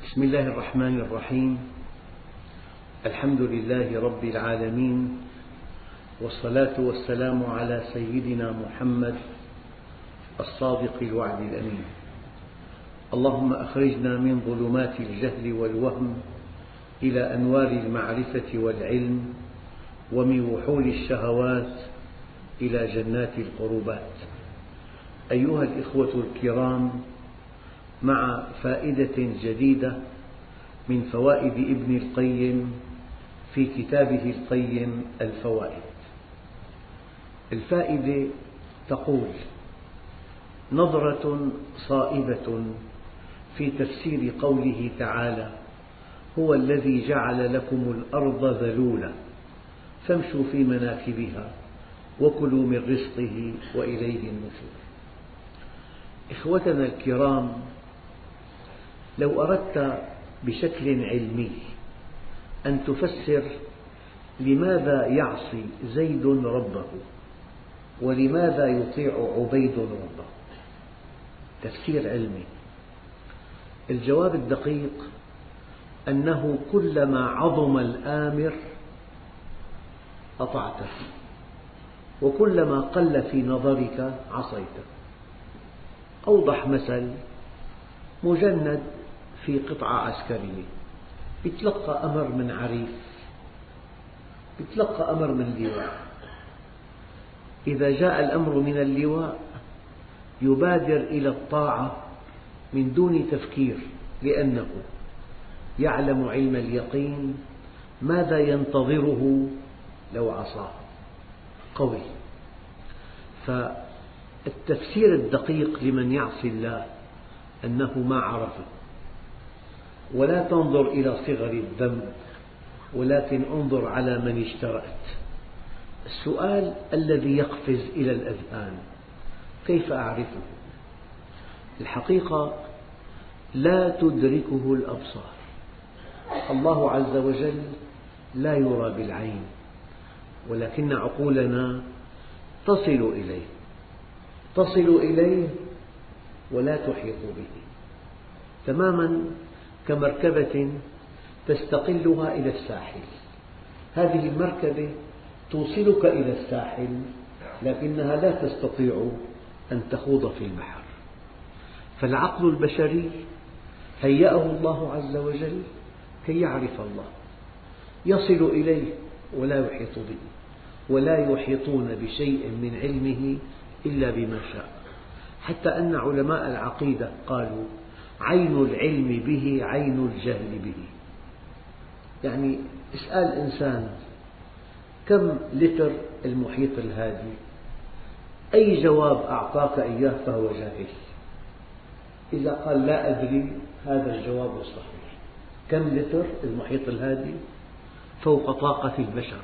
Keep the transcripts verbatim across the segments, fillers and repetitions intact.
بسم الله الرحمن الرحيم. الحمد لله رب العالمين، والصلاة والسلام على سيدنا محمد الصادق الوعد الأمين. اللهم أخرجنا من ظلمات الجهل والوهم إلى أنوار المعرفة والعلم، ومن وحول الشهوات إلى جنات القربات. أيها الإخوة الكرام، مع فائدة جديدة من فوائد ابن القيم في كتابه القيم الفوائد. الفائدة تقول: نظرة صائبة في تفسير قوله تعالى: هو الذي جعل لكم الأرض ذلولا فامشوا في مناكبها وكلوا من رزقه وإليه النشور. إخوتنا الكرام، لو أردت بشكل علمي أن تفسر لماذا يعصي زيد ربه ولماذا يطيع عبيد ربه تفسير علمي، الجواب الدقيق أنه كلما عظم الآمر أطعته، وكلما قل في نظرك عصيته. أوضح مثل: مجند في قطعة عسكرية يتلقى أمر من عريف، يتلقى أمر من اللواء. إذا جاء الأمر من اللواء يبادر إلى الطاعة من دون تفكير، لأنه يعلم علم اليقين ماذا ينتظره لو عصاه. قوي. فالتفسير الدقيق لمن يعصي الله أنه ما عرفه. ولا تنظر إلى صغر الذنب، ولكن انظر على من اجترأت. السؤال الذي يقفز إلى الأذهان: كيف أعرفه؟ الحقيقة لا تدركه الأبصار. الله عز وجل لا يرى بالعين، ولكن عقولنا تصل إليه تصل إليه ولا تحيط به، تماما كمركبة تستقلها إلى الساحل. هذه المركبة توصلك إلى الساحل، لكنها لا تستطيع أن تخوض في البحر. فالعقل البشري هيأه الله عز وجل كي يعرف الله، يصل إليه ولا يحيط به، ولا يحيطون بشيء من علمه إلا بما شاء. حتى أن علماء العقيدة قالوا: عين العلم به عين الجهل به. يعني اسأل إنسان: كم لتر المحيط الهادي؟ أي جواب أعطاك إياه فهو جاهل. إذا قال لا أدري، هذا الجواب الصحيح. كم لتر المحيط الهادي؟ فوق طاقة البشر.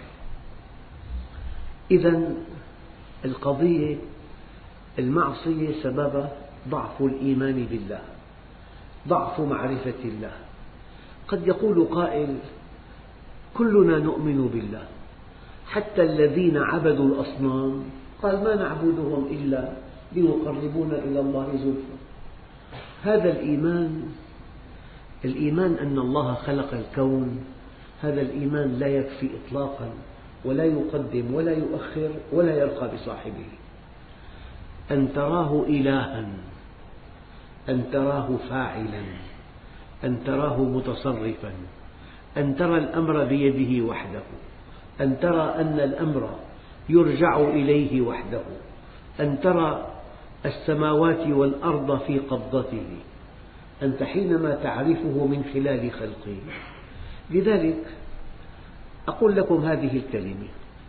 إذن القضية المعصية سبب ضعف الإيمان بالله، ضعف معرفة الله. قد يقول قائل: كلنا نؤمن بالله، حتى الذين عبدوا الأصنام قال ما نعبدهم إلا ليقربونا إلى الله زلفى. هذا الإيمان الإيمان أن الله خلق الكون، هذا الإيمان لا يكفي إطلاقا، ولا يقدم ولا يؤخر ولا يرقى بصاحبه. أن تراه إلها، أن تراه فاعلا، أن تراه متصرفا، أن ترى الأمر بيده وحده، أن ترى أن الأمر يرجع إليه وحده، أن ترى السماوات والأرض في قبضته، أنت حينما تعرفه من خلال خلقه. لذلك أقول لكم هذه الكلمة: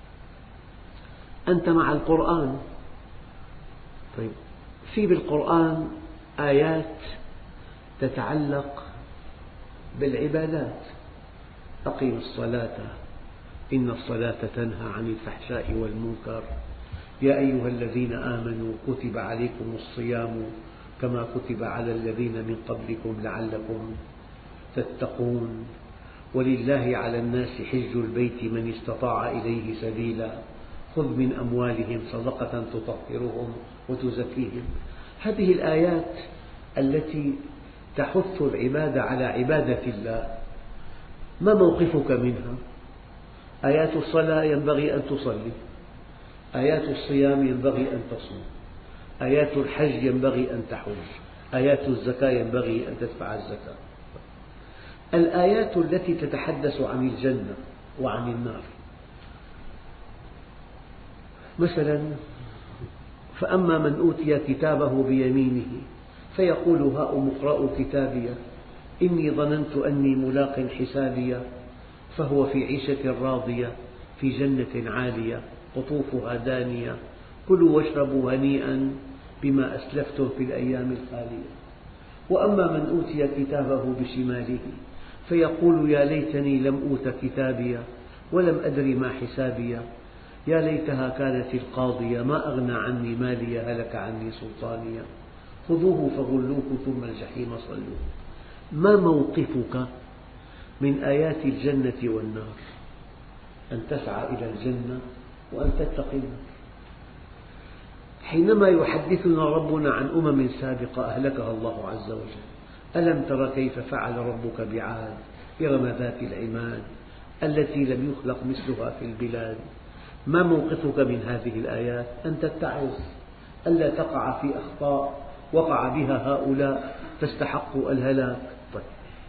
أنت مع القرآن. طيب، في بالقرآن آيات تتعلق بالعبادات: أقم الصلاة إن الصلاة تنهى عن الفحشاء والمنكر، يا أيها الذين آمنوا كتب عليكم الصيام كما كتب على الذين من قبلكم لعلكم تتقون، ولله على الناس حج البيت من استطاع إليه سبيلا، خذ من أموالهم صدقة تطهرهم وتزكيهم. هذه الآيات التي تحث العباد على عبادة الله. ما موقفك منها؟ آيات الصلاة ينبغي أن تصلي، آيات الصيام ينبغي أن تصوم، آيات الحج ينبغي أن تحج، آيات الزكاة ينبغي أن تدفع الزكاة. الآيات التي تتحدث عن الجنة وعن النار، مثلا فأما من أوتي كتابه بيمينه فيقول هاؤم اقرءوا كتابيه إني ظننت أني ملاق حسابيه فهو في عيشة راضية في جنة عالية قطوفها دانية كلوا واشربوا هنيئا بما أسلفتم في الأيام الخالية. وأما من أوتي كتابه بشماله فيقول يا ليتني لم أوت كتابيه ولم أدر ما حسابيه يا ليتها كانت القاضية ما أغنى عني ماليه هلك عني سلطانيه خذوه فغلوه ثم الجحيم صلوه. ما موقفك من آيات الجنة والنار؟ أن تسعى إلى الجنة وأن تتقي النار. حينما يحدثنا ربنا عن أمم سابقة أهلكها الله عز وجل، ألم تر كيف فعل ربك بعاد إرم ذات العماد التي لم يخلق مثلها في البلاد. ما موقفك من هذه الآيات؟ أن تتعظ ألا تقع في أخطاء وقع بها هؤلاء فاستحقوا الهلاك. طيب.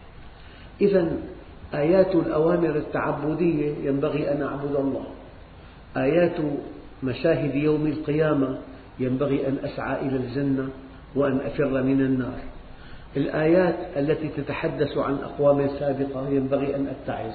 إذن آيات الأوامر التعبدية ينبغي أن أعبد الله، آيات مشاهد يوم القيامة ينبغي أن أسعى إلى الجنة وأن أفر من النار. الآيات التي تتحدث عن أقوام سابقة ينبغي أن أتعظ.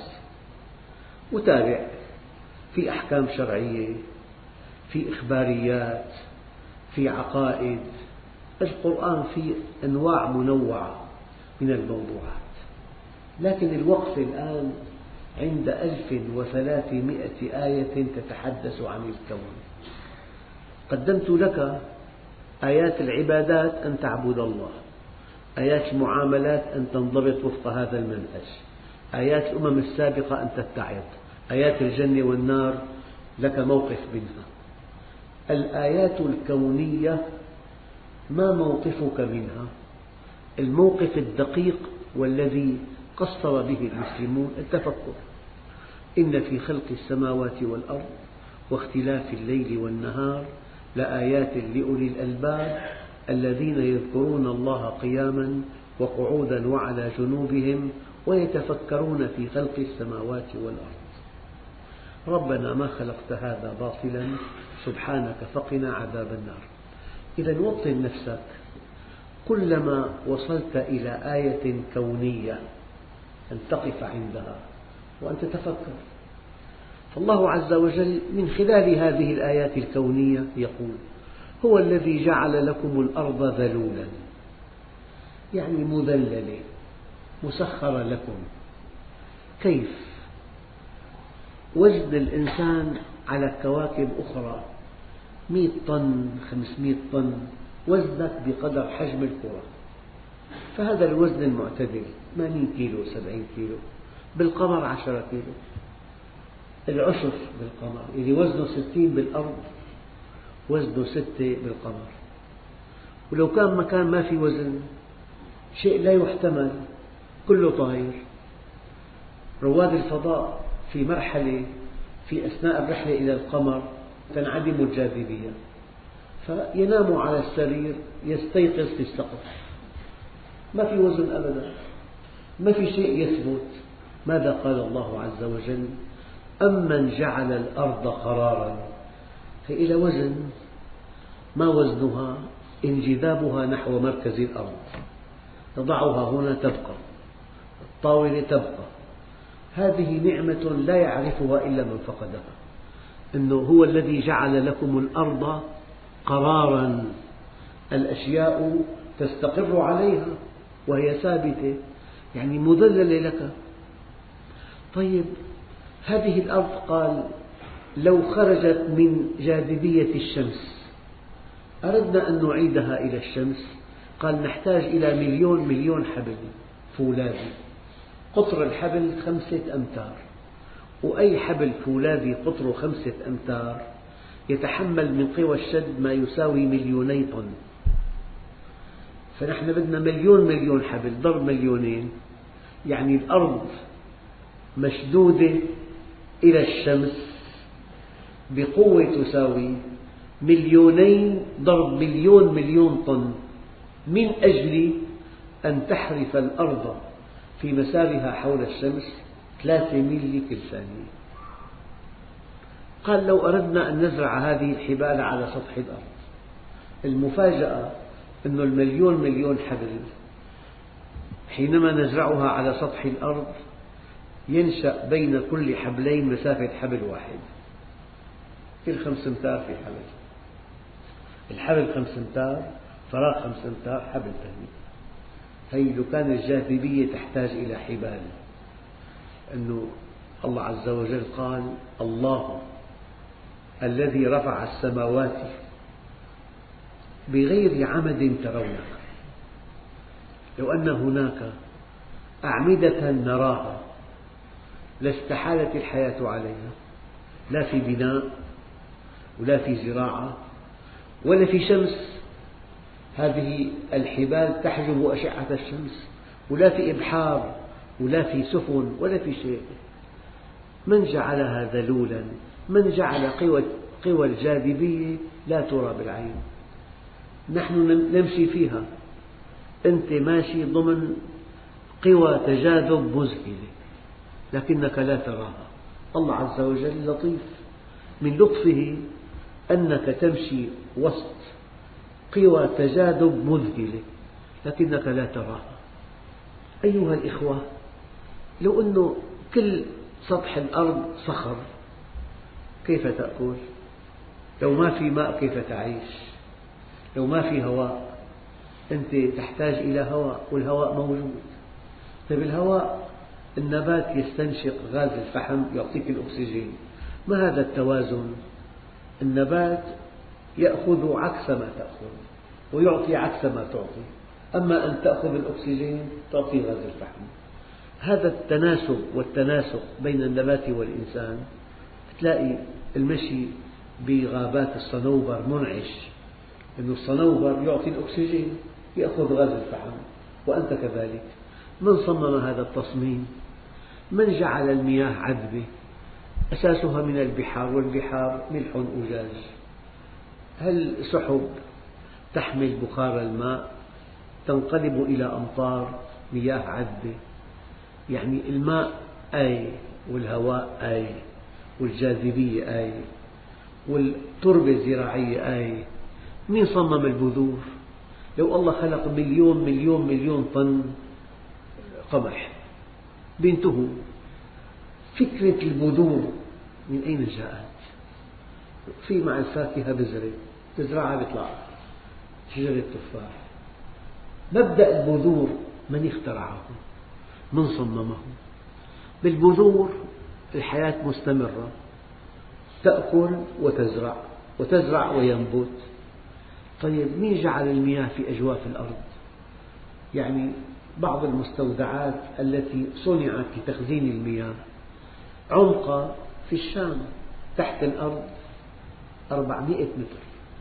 وتابع في أحكام شرعية، في إخباريات، في عقائد. القرآن فيه أنواع منوعة من الموضوعات، لكن الوقف الآن عند ألف وثلاثمئة آية تتحدث عن الكون. قدمت لك آيات العبادات أن تعبد الله، آيات المعاملات أن تنضبط وفق هذا المنهج، آيات الأمم السابقة أن تتعظ، آيات الجنة والنار لك موقف منها. الآيات الكونية ما موقفك منها؟ الموقف الدقيق والذي قصر به المسلمون التفكر. إن في خلق السماوات والأرض واختلاف الليل والنهار لآيات لأولي الألباب الذين يذكرون الله قياما وقعودا وعلى جنوبهم ويتفكرون في خلق السماوات والأرض ربنا ما خلقت هذا باطلا سبحانك فقنا عذاب النار. إذا وطن نفسك كلما وصلت إلى آية كونية أن تقف عندها وأن تتفكر. فالله عز وجل من خلال هذه الآيات الكونية يقول هو الذي جعل لكم الأرض ذلولا، يعني مذللة مسخرة لكم. كيف؟ وزن الإنسان على كواكب أخرى مئة طن خمسمئة طن، وزنك بقدر حجم الكرة، فهذا الوزن المعتدل ثمانين كيلو سبعين كيلو. بالقمر عشرة كيلو، العشر بالقمر اللي وزنه ستين بالأرض وزنه ستة بالقمر. ولو كان مكان ما في وزن شيء لا يحتمل كله طاير. رواد الفضاء في مرحلة في أثناء الرحلة إلى القمر تنعدم الجاذبية، فينام على السرير يستيقظ في السقف، ما في وزن أبدا، ما في شيء يثبت. ماذا قال الله عز وجل؟ أمن جعل الأرض قرارا، هي إلى وزن، ما وزنها؟ انجذابها نحو مركز الأرض، تضعها هنا تبقى، الطاولة تبقى. هذه نعمة لا يعرفها إلا من فقدها، أنه هو الذي جعل لكم الأرض قرارا، الأشياء تستقر عليها وهي ثابتة، يعني مذللة لك. طيب هذه الأرض قال لو خرجت من جاذبية الشمس أردنا أن نعيدها إلى الشمس، قال نحتاج إلى مليون مليون حبل فولاذي، قطر الحبل خمسة أمتار، وأي حبل فولاذي قطره خمسة أمتار يتحمل من قوى الشد ما يساوي مليوني طن. فنحن بدنا مليون مليون حبل ضرب مليونين، يعني الأرض مشدودة إلى الشمس بقوة تساوي مليونين ضرب مليون مليون طن، من أجل أن تحرف الأرض في مسارها حول الشمس ثلاثة ميل كل ثانية. قال لو أردنا أن نزرع هذه الحبال على سطح الأرض، المفاجأة أن المليون مليون حبل حينما نزرعها على سطح الأرض ينشأ بين كل حبلين مسافة حبل واحد، كل خمس أمتار في حبل، الحبل خمس أمتار، فراغ خمس أمتار، حبل ثاني. هي لو كان الجاذبية تحتاج إلى حبال، أنه الله عز وجل قال: الله الذي رفع السماوات بغير عمد ترونها. لو أن هناك أعمدة نراها لاستحالت الحياة عليها، لا في بناء ولا في زراعة ولا في شمس، هذه الحبال تحجب أشعة الشمس، ولا في إبحار ولا في سفن ولا في شيء. من جعلها ذلولا؟ من جعل قوى قوى الجاذبية لا ترى بالعين، نحن نمشي فيها، أنت ماشي ضمن قوى تجاذب مذهلة لكنك لا تراها. الله عز وجل لطيف، من لطفه أنك تمشي وسط قوى تجاذب مذهلة لكنك لا تراها. أيها الإخوة، لو أن كل سطح الأرض صخر كيف تأكل؟ لو ما في ماء كيف تعيش؟ لو ما في هواء، أنت تحتاج إلى هواء والهواء موجود. طيب الهواء، النبات يستنشق غاز الفحم يعطيك الأكسجين، ما هذا التوازن؟ النبات يأخذ عكس ما تأخذ ويعطي عكس ما تعطي، أما أن تأخذ الأكسجين تعطي غاز الفحم. هذا التناسب والتناسق بين النبات والإنسان، تلاقي المشي بغابات الصنوبر منعش، لأن الصنوبر يعطي الأكسجين يأخذ غاز الفحم، وأنت كذلك. من صمم هذا التصميم؟ من جعل المياه عذبة أساسها من البحار، والبحار ملح أجاج. هل سحب تحمل بخار الماء تنقلب إلى أمطار مياه عذبة؟ يعني الماء آية، والهواء آية، والجاذبية آية، والتربة الزراعية آية. مين صمم البذور؟ لو الله خلق مليون مليون مليون طن قمح بينتهوا. فكرة البذور من أين جاءت؟ في مع الفاكهة بذرة تزرعها بيطلع شجرة تفاح. مبدأ البذور من اخترعه؟ من صممه؟ بالبذور الحياة مستمرة، تأكل وتزرع وتزرع وينبت. طيب مين جعل المياه في أجواف الأرض؟ يعني بعض المستودعات التي صنعت لتخزين المياه عمقها في الشام تحت الأرض أربعمئة متر،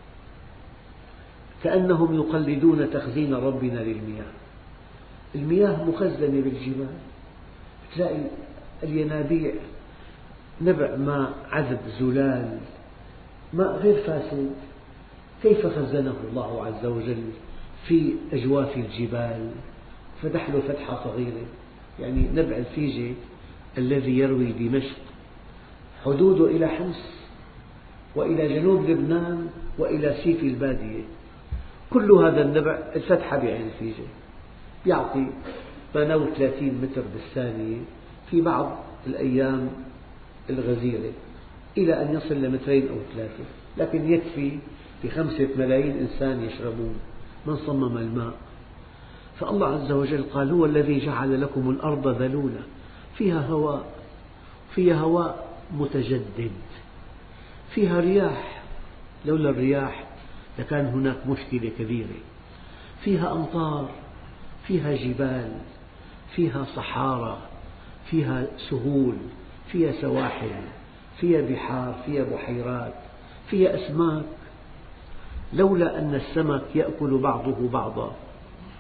كأنهم يقلدون تخزين ربنا للمياه. المياه مخزنة بالجبال، تلاقي الينابيع نبع ماء عذب زلال، ماء غير فاسد. كيف خزنه الله عز وجل في أجواف الجبال؟ فتح له فتحة صغيرة، يعني نبع الفيجة الذي يروي دمشق حدوده إلى حمص وإلى جنوب لبنان وإلى سيف البادية، كل هذا النبع الفتحة بعين الفيجة يعطي ما نحو ثلاثين متر بالثانية في بعض الأيام الغزيرة، إلى أن يصل لمترين أو ثلاثة، لكن يكفي بخمسة ملايين إنسان يشربون. من صمم الماء؟ فالله عز وجل قال: هو الذي جعل لكم الأرض ذلولا، فيها هواء، فيها هواء متجدد، فيها رياح، لولا الرياح لكان هناك مشكلة كبيرة، فيها أمطار، فيها جبال، فيها صحارى، فيها سهول، فيها سواحل، فيها بحار، فيها بحيرات، فيها أسماك. لولا أن السمك يأكل بعضه بعضا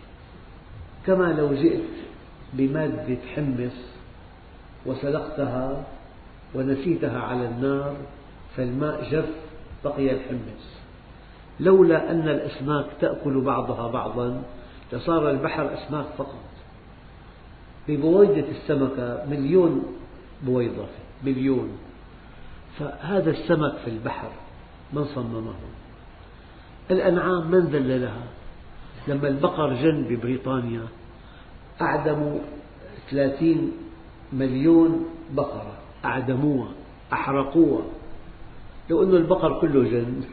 كما لو جئت بمادة حمص وسلقتها ونسيتها على النار فالماء جف بقي الحمص، لولا أن الأسماك تأكل بعضها بعضا لصار البحر أسماك فقط. ببويضة السمكة مليون بويضة، مليون. فهذا السمك في البحر من صممه؟ الأنعام من ذللها؟ لما البقر جن ببريطانيا أعدموا ثلاثين مليون بقرة، أعدموها، أحرقوها، لو أن البقر كله جن.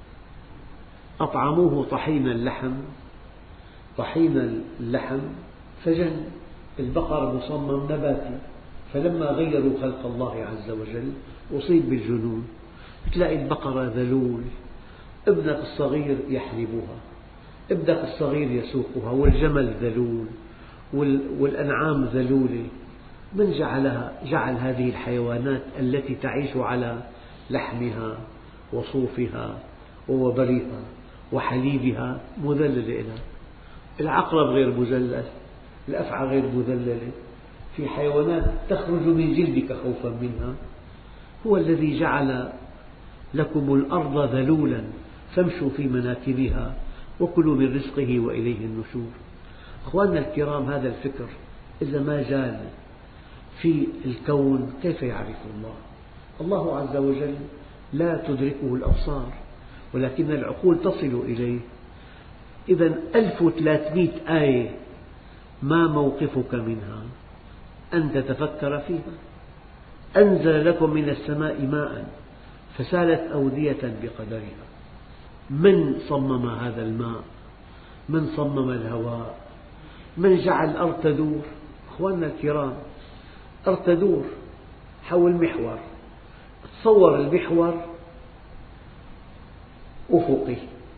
أطعموه طحين اللحم، طحين اللحم فجن. البقر مصمم نباتي، فلما غيروا خلق الله عز وجل أصيب بالجنون. تلاقي البقرة ذلول، ابنك الصغير يحلبها، ابنك الصغير يسوقها، والجمل ذلول، والأنعام ذلولة. من جعلها؟ جعل هذه الحيوانات التي تعيش على لحمها وصوفها ووبرها وحليبها مذللة لها. العقرب غير مذلل، الأفعى غير مذللة، في حيوانات تخرج من جلدك خوفا منها. هو الذي جعل لكم الأرض ذلولا فامشوا في مناكبها وكلوا من رزقه وإليه النشور. أخواننا الكرام، هذا الفكر إذا ما جال في الكون كيف يعرف الله؟ الله عز وجل لا تدركه الأبصار ولكن العقول تصل إليه. إذا ألف وثلاثمئة آية ما موقفك منها؟ أن تتفكر فيها. أنزل لكم من السماء ماء فسالت أودية بقدرها. من صمم هذا الماء؟ من صمم الهواء؟ من جعل الأرض تدور؟ أخواننا الكرام، الأرض تدور حول محور. تصور المحور أفقي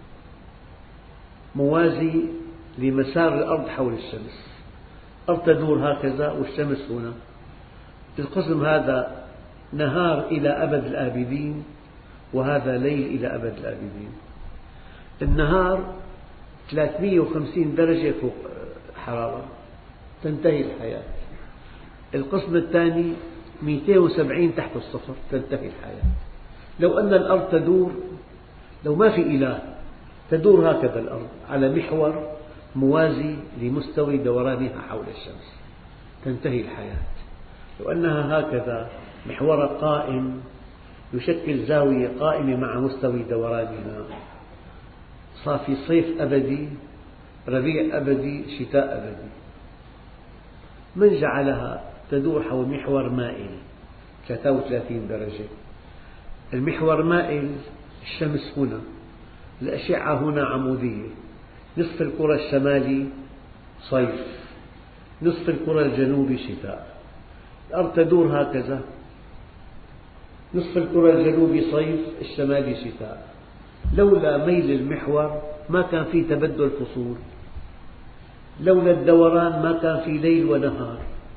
موازي لمسار الأرض حول الشمس. الأرض تدور هكذا والشمس هنا. القسم هذا نهار إلى أبد الآبدين وهذا ليل إلى أبد الآبدين. النهار ثلاثمئة وخمسين درجة فوق حرارة تنتهي الحياة. القسم الثاني مئتين وسبعين تحت الصفر تنتهي الحياة. لو أن الأرض تدور، لو ما في إله، تدور هكذا الأرض على محور موازي لمستوى دورانها حول الشمس تنتهي الحياة. لو أنها هكذا محور قائم يشكل زاوية قائمة مع مستوى دورانها، صار في صيف أبدي، ربيع أبدي، شتاء أبدي. من جعلها تدور حول محور مائل ثلاثة وثلاثين درجة؟ المحور مائل، الشمس هنا، الأشعة هنا عمودية، نصف الكرة الشمالي صيف، نصف الكرة الجنوبي شتاء. الأرض تدور هكذا، نصف الكرة الجنوبي صيف، الشمالي شتاء. لولا ميل المحور ما كان في تبدل فصول، لولا الدوران ما كان في ليل ونهار.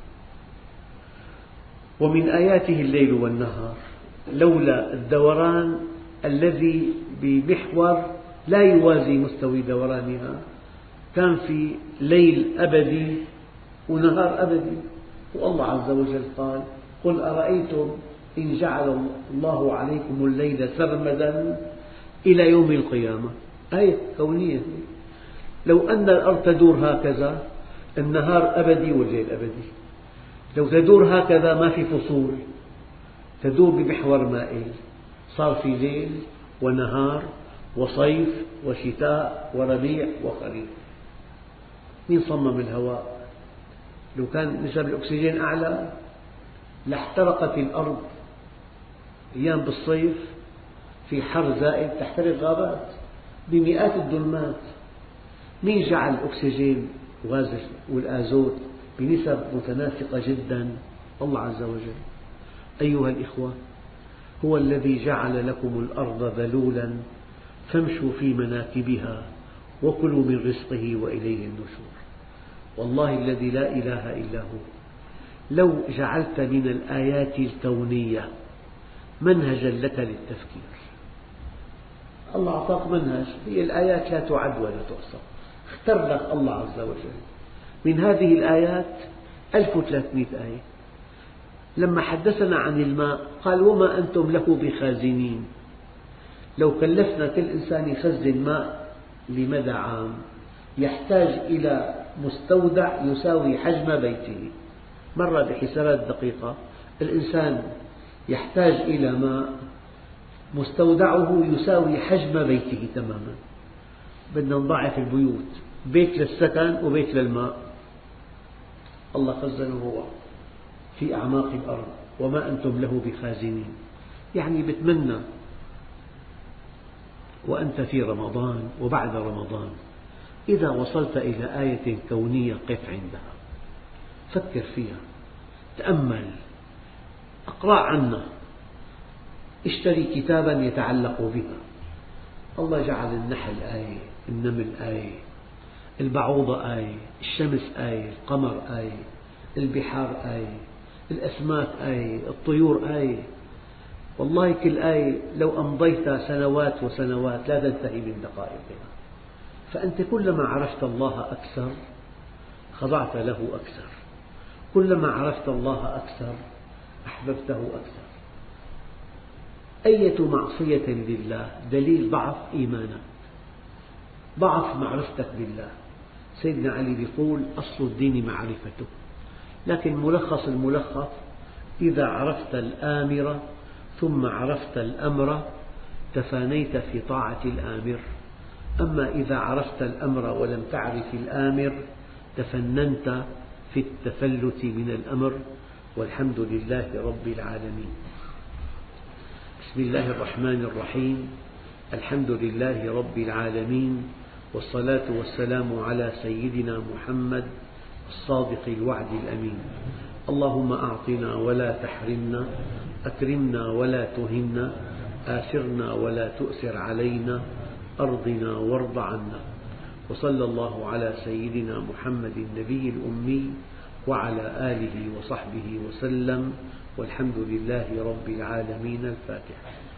ومن آياته الليل والنهار، لولا الدوران الذي بمحور لا يوازي مستوى دورانها كان في ليل أبدي ونهار أبدي. والله عز وجل قال: قل أرأيتم إن جعل الله عليكم الليل سرمدا إلى يوم القيامة. آية كونية. لو أن الأرض تدور هكذا النهار أبدي والليل أبدي. لو تدور هكذا ما في فصول، تدور بمحور مائل، صار في ليل ونهار وصيف وشتاء وربيع وخريف. مين صمم الهواء؟ لو كان نسب الأكسجين أعلى لاحترقت الأرض. أيام بالصيف في حر زائد تحترق غابات بمئات الدنمات. مين جعل الأكسجين وغاز والآزوت بنسب متناسقة جدا؟ الله عز وجل. أيها الإخوة، هو الذي جعل لكم الأرض ذلولا فامشوا في مناكبها وكلوا من رزقه وإليه النشور. والله الذي لا إله إلا هو، لو جعلت من الآيات الكونية منهجا لك للتفكير. الله أعطاك منهج، هي الآيات لا تعد ولا تحصى. اختر لك الله عز وجل من هذه الآيات ألف وثلاثمئة آية. لما حدثنا عن الماء قال وما أنتم له بخازنين. لو كلفنا كل إنسان يخزن ماء لمدى عام يحتاج إلى مستودع يساوي حجم بيته. مرة بحسابات دقيقة الإنسان يحتاج إلى ماء مستودعه يساوي حجم بيته تماما. بدنا نضاعف البيوت، بيت للسكن وبيت للماء. الله خزنه هو في أعماق الأرض وما أنتم له بخازنين. يعني بتمنى وأنت في رمضان وبعد رمضان إذا وصلت إلى آية كونية قف عندها، فكر فيها، تأمل، اقرأ عنها، اشتري كتابا يتعلق بها. الله جعل النحل آية، النمل آية، البعوضة آية، الشمس آية، القمر آية، البحار آية، الأسماك آية، الطيور آية. والله كل آية لو أمضيت سنوات وسنوات لا تنتهي من دقائقها. فأنت كلما عرفت الله أكثر خضعت له أكثر، كلما عرفت الله أكثر أحببته أكثر. أية معصية لله دليل ضعف إيمانك، ضعف معرفتك بالله. سيدنا علي يقول أصل الدين معرفته، لكن ملخص الملخص إذا عرفت الآمر ثم عرفت الأمر تفانيت في طاعة الآمر، أما إذا عرفت الأمر ولم تعرف الآمر تفننت في التفلت من الأمر. والحمد لله رب العالمين. بسم الله الرحمن الرحيم. الحمد لله رب العالمين، والصلاة والسلام على سيدنا محمد الصادق الوعد الأمين. اللهم أعطنا ولا تحرمنا، أكرمنا ولا تهنا، آثرنا ولا تؤثر علينا، أرضنا وارض عنا. وصلى الله على سيدنا محمد النبي الأمي وعلى آله وصحبه وسلم، والحمد لله رب العالمين. الفاتحة.